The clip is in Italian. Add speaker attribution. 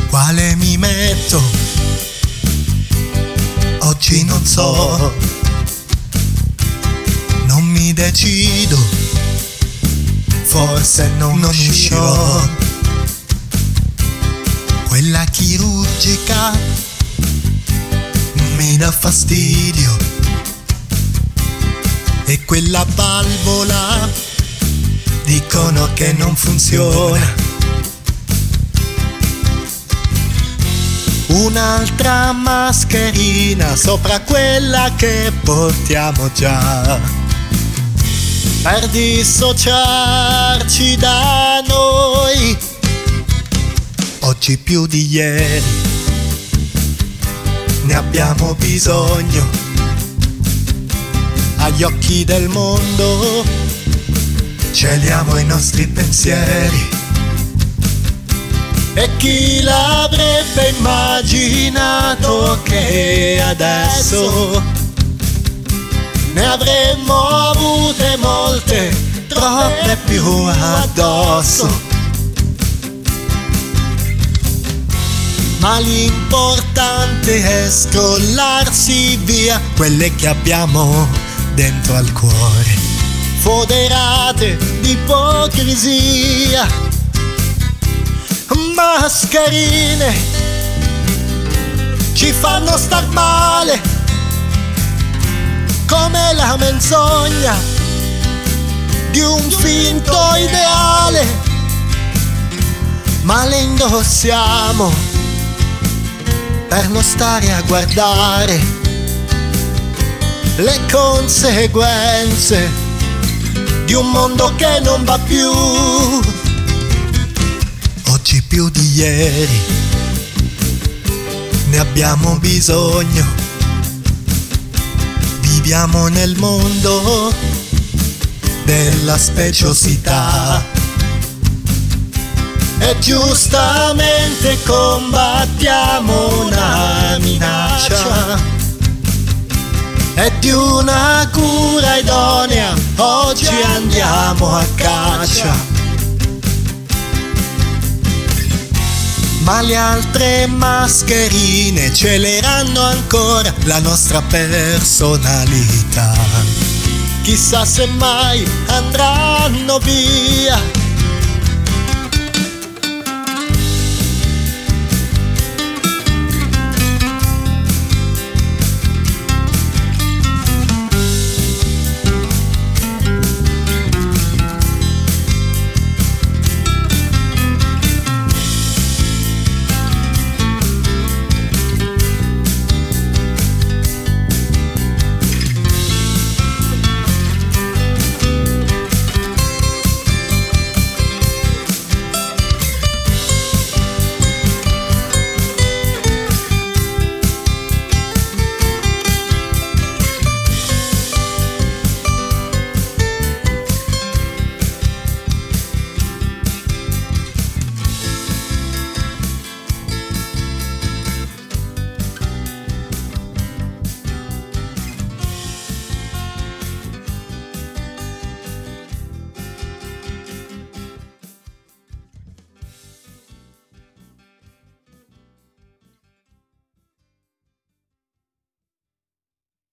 Speaker 1: Quale mi metto? Oggi non so, non mi decido, forse non uscirò. Quella chirurgica mi dà fastidio e quella valvola dicono che non funziona. Un'altra mascherina sopra quella che portiamo già, per dissociarci da noi. Oggi più di ieri ne abbiamo bisogno. Agli occhi del mondo celiamo i nostri pensieri. E chi l'avrebbe immaginato che adesso ne avremmo avute molte, troppe più addosso. Ma l'importante è scrollarsi via quelle che abbiamo dentro al cuore, foderate di ipocrisia. Mascherine ci fanno star male come la menzogna di un finto ideale, ma le indossiamo per non stare a guardare le conseguenze di un mondo che non va più. Oggi più di ieri ne abbiamo bisogno. Viviamo nel mondo della speciosità e giustamente combattiamo una minaccia. E di una cura idonea oggi andiamo a caccia. Ma le altre mascherine celeranno ancora la nostra personalità. Chissà se mai andranno via.